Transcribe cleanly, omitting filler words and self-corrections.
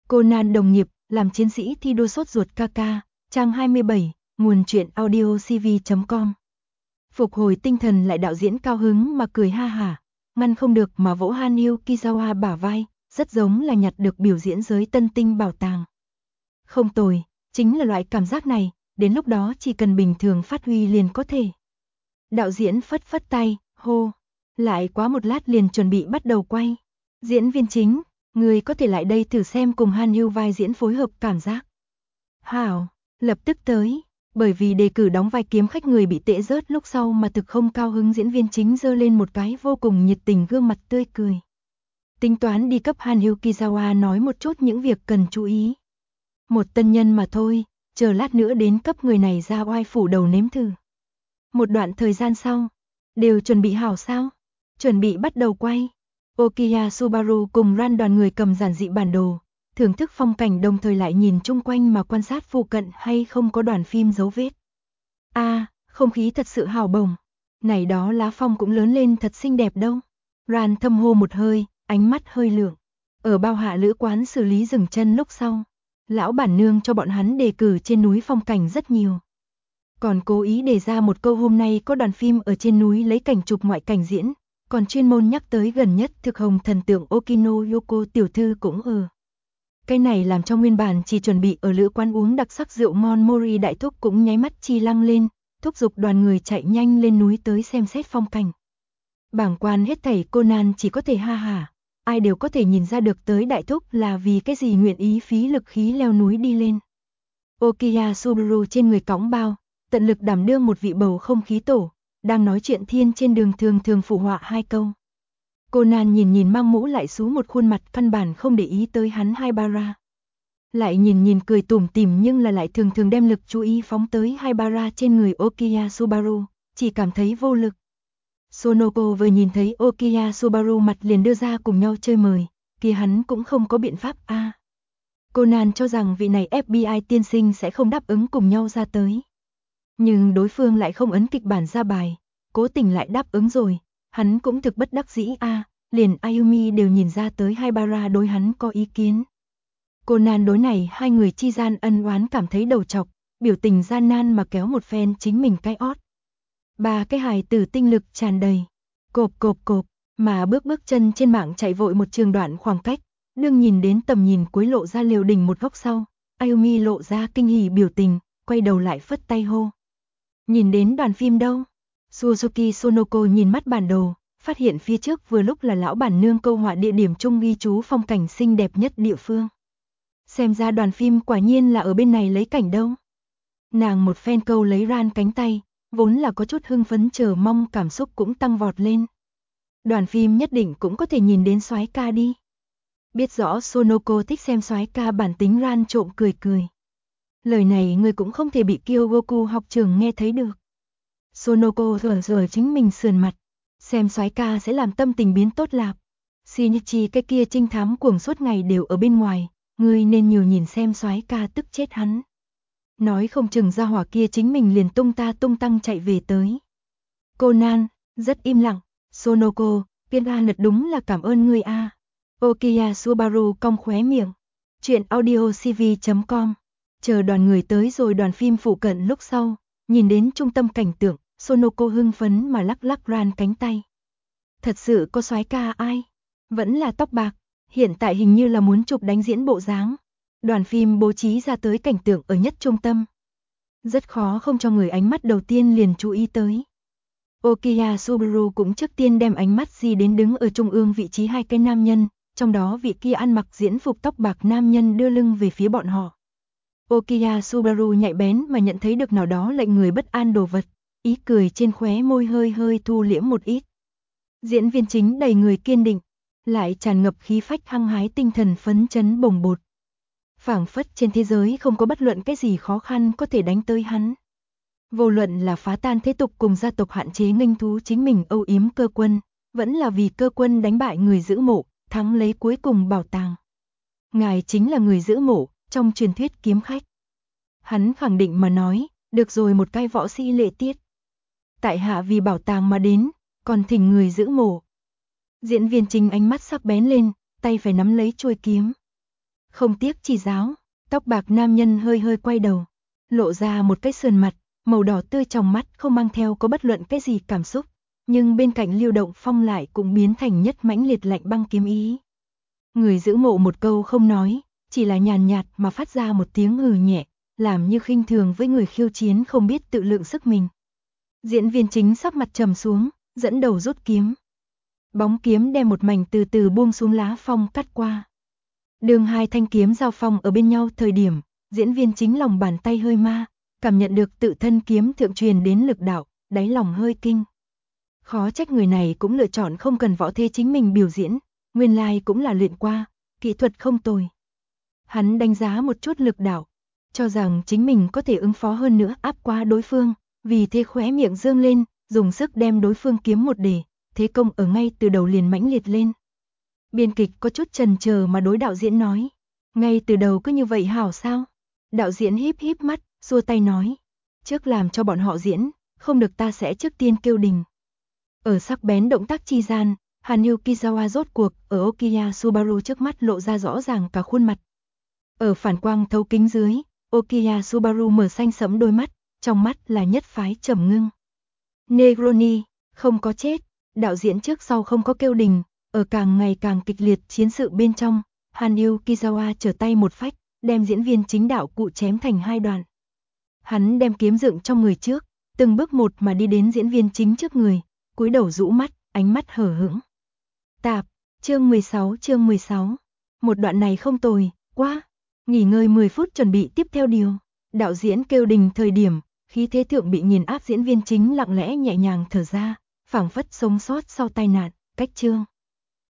Conan đồng nghiệp, làm chiến sĩ thi đua sốt ruột KK, trang 27, nguồn truyện audio cv.com. Phục hồi tinh thần lại, đạo diễn cao hứng mà cười ha hả, ngăn không được mà vỗ Hanyu Kizawa bả vai, rất giống là nhặt được biểu diễn giới tân tinh bảo tàng. Không tồi, chính là loại cảm giác này, đến lúc đó chỉ cần bình thường phát huy liền có thể. Đạo diễn phất phất tay, hô, lại quá một lát liền chuẩn bị bắt đầu quay. Diễn viên chính, người có thể lại đây thử xem cùng Hanyu vai diễn phối hợp cảm giác. Hảo, lập tức tới, bởi vì đề cử đóng vai kiếm khách người bị tệ rớt lúc sau mà thực không cao hứng, diễn viên chính giơ lên một cái vô cùng nhiệt tình gương mặt tươi cười. Tính toán đi cấp Hanyu Kizawa nói một chút những việc cần chú ý. Một tân nhân mà thôi, chờ lát nữa đến cấp người này ra oai phủ đầu nếm thử. Một đoạn thời gian sau, đều chuẩn bị hảo sao? Chuẩn bị bắt đầu quay. Okiya Subaru cùng Ran đoàn người cầm giản dị bản đồ, thưởng thức phong cảnh đồng thời lại nhìn chung quanh mà quan sát phụ cận hay không có đoàn phim dấu vết. Không khí thật sự hào bồng. Này đó lá phong cũng lớn lên thật xinh đẹp đâu. Ran thâm hô một hơi, ánh mắt hơi lượng. Ở bao hạ lữ quán xử lý dừng chân lúc sau, lão bản nương cho bọn hắn đề cử trên núi phong cảnh rất nhiều. Còn cố ý đề ra một câu hôm nay có đoàn phim ở trên núi lấy cảnh chụp ngoại cảnh diễn, còn chuyên môn nhắc tới gần nhất thực hồng thần tượng Okino Yoko tiểu thư cũng ở. Cái này làm cho nguyên bản chỉ chuẩn bị ở lữ quán uống đặc sắc rượu ngon Mori đại thúc cũng nháy mắt chi lăng lên, thúc giục đoàn người chạy nhanh lên núi tới xem xét phong cảnh. Bảng quan hết thảy Conan chỉ có thể ha hả, ai đều có thể nhìn ra được tới đại thúc là vì cái gì nguyện ý phí lực khí leo núi đi lên. Okiya Subaru trên người cõng bao, tận lực đảm đương một vị bầu không khí tổ, đang nói chuyện thiên trên đường thường phụ họa hai câu. Conan nhìn mang mũ lại xú một khuôn mặt căn bản không để ý tới hắn Haibara. Lại nhìn cười tủm tỉm nhưng là lại thường đem lực chú ý phóng tới Haibara trên người Okiya Subaru, chỉ cảm thấy vô lực. Sonoko vừa nhìn thấy Okiya Subaru mặt liền đưa ra cùng nhau chơi mời, kia hắn cũng không có biện pháp Conan cho rằng vị này FBI tiên sinh sẽ không đáp ứng cùng nhau ra tới. Nhưng đối phương lại không ấn kịch bản ra bài, cố tình lại đáp ứng rồi, hắn cũng thực bất đắc dĩ liền Ayumi đều nhìn ra tới Haibara đối hắn có ý kiến. Conan đối này hai người chi gian ân oán cảm thấy đầu chọc, biểu tình gian nan mà kéo một phen chính mình cái ót. Ba cái hài tử tinh lực tràn đầy, cộp mà bước chân trên mạng chạy vội một trường đoạn khoảng cách, đương nhìn đến tầm nhìn cuối lộ ra liều đỉnh một góc sau, Ayumi lộ ra kinh hỉ biểu tình, quay đầu lại phất tay hô. Nhìn đến đoàn phim đâu? Suzuki Sonoko nhìn mắt bản đồ, phát hiện phía trước vừa lúc là lão bản nương câu họa địa điểm chung ghi chú phong cảnh xinh đẹp nhất địa phương. Xem ra đoàn phim quả nhiên là ở bên này lấy cảnh đâu. Nàng một phen câu lấy Ran cánh tay, vốn là có chút hưng phấn chờ mong cảm xúc cũng tăng vọt lên. Đoàn phim nhất định cũng có thể nhìn đến soái ca đi. Biết rõ Sonoko thích xem soái ca bản tính, Ran trộm cười. Lời này người cũng không thể bị Kyogoku học trường nghe thấy được. Sonoko rờ chính mình sườn mặt, xem soái ca sẽ làm tâm tình biến tốt lạp. Shinichi cái kia trinh thám cuồng suốt ngày đều ở bên ngoài, ngươi nên nhiều nhìn xem soái ca tức chết hắn. Nói không chừng ra hỏa kia chính mình liền tung tăng chạy về tới. Conan, rất im lặng, Sonoko, Pierre thật đúng là cảm ơn ngươi Okiya Subaru cong khóe miệng. Chuyện audio cv.com. Chờ đoàn người tới rồi đoàn phim phụ cận lúc sau, nhìn đến trung tâm cảnh tượng, Sonoko hưng phấn mà lắc Ran cánh tay. Thật sự có soái ca ai? Vẫn là tóc bạc, hiện tại hình như là muốn chụp đánh diễn bộ dáng. Đoàn phim bố trí ra tới cảnh tượng ở nhất trung tâm. Rất khó không cho người ánh mắt đầu tiên liền chú ý tới. Okiya Subaru cũng trước tiên đem ánh mắt di đến đứng ở trung ương vị trí hai cái nam nhân, trong đó vị kia ăn mặc diễn phục tóc bạc nam nhân đưa lưng về phía bọn họ. Okiya Subaru nhạy bén mà nhận thấy được nào đó lệnh người bất an đồ vật, ý cười trên khóe môi hơi thu liễm một ít. Diễn viên chính đầy người kiên định, lại tràn ngập khí phách hăng hái, tinh thần phấn chấn bồng bột. Phảng phất trên thế giới không có bất luận cái gì khó khăn có thể đánh tới hắn. Vô luận là phá tan thế tục cùng gia tộc hạn chế nghênh thú chính mình âu yếm cơ quân, vẫn là vì cơ quân đánh bại người giữ mộ, thắng lấy cuối cùng bảo tàng. Ngài chính là người giữ mộ, trong truyền thuyết kiếm khách. Hắn khẳng định mà nói, được rồi, một cái võ sĩ lệ tiết. Tại hạ vì bảo tàng mà đến, còn thỉnh người giữ mộ. Diễn viên chính ánh mắt sắc bén lên, tay phải nắm lấy chuôi kiếm. không tiếc chỉ giáo. Tóc bạc nam nhân hơi hơi quay đầu, lộ ra một cái sườn mặt, màu đỏ tươi trong mắt không mang theo có bất luận cái gì cảm xúc, nhưng bên cạnh lưu động phong lại cũng biến thành nhất mãnh liệt lạnh băng kiếm ý. Người giữ mộ một câu không nói, chỉ là nhàn nhạt mà phát ra một tiếng hừ nhẹ, làm như khinh thường với người khiêu chiến không biết tự lượng sức mình. Diễn viên chính sắc mặt trầm xuống, dẫn đầu rút kiếm. Bóng kiếm đem một mảnh từ từ buông xuống lá phong cắt qua. Đường hai thanh kiếm giao phong ở bên nhau thời điểm, diễn viên chính lòng bàn tay hơi ma, cảm nhận được tự thân kiếm thượng truyền đến lực đạo, đáy lòng hơi kinh. Khó trách người này cũng lựa chọn không cần võ thế chính mình biểu diễn, nguyên lai cũng là luyện qua, kỹ thuật không tồi. Hắn đánh giá một chút lực đạo, cho rằng chính mình có thể ứng phó hơn nữa áp qua đối phương, vì thế khóe miệng dương lên, dùng sức đem đối phương kiếm một đề, thế công ở ngay từ đầu liền mãnh liệt lên. Biên kịch có chút chần chờ mà đối đạo diễn nói, ngay từ đầu cứ như vậy hảo sao? Đạo diễn híp híp mắt, xua tay nói, trước làm cho bọn họ diễn, không được ta sẽ trước tiên kêu đình. Ở sắc bén động tác chi gian, Hàn Yukizawa rốt cuộc ở Okiya Subaru trước mắt lộ ra rõ ràng cả khuôn mặt. Ở phản quang thấu kính dưới, Okiya Subaru mở xanh sẫm đôi mắt, trong mắt là nhất phái trầm ngưng. Negroni, không có chết, đạo diễn trước sau không có kêu đình, ở càng ngày càng kịch liệt chiến sự bên trong, Hàn Yukizawa trở tay một phách, đem diễn viên chính đạo cụ chém thành hai đoạn. Hắn đem kiếm dựng trong người trước, từng bước một mà đi đến diễn viên chính trước người, cúi đầu rũ mắt, ánh mắt hở hững. Tạp, chương 16. Một đoạn này không tồi, quá. Nghỉ ngơi 10 phút chuẩn bị tiếp theo điều. Đạo diễn kêu đình thời điểm, khí thế thượng bị nghiền áp diễn viên chính lặng lẽ nhẹ nhàng thở ra, phảng phất sống sót sau tai nạn, cách chương.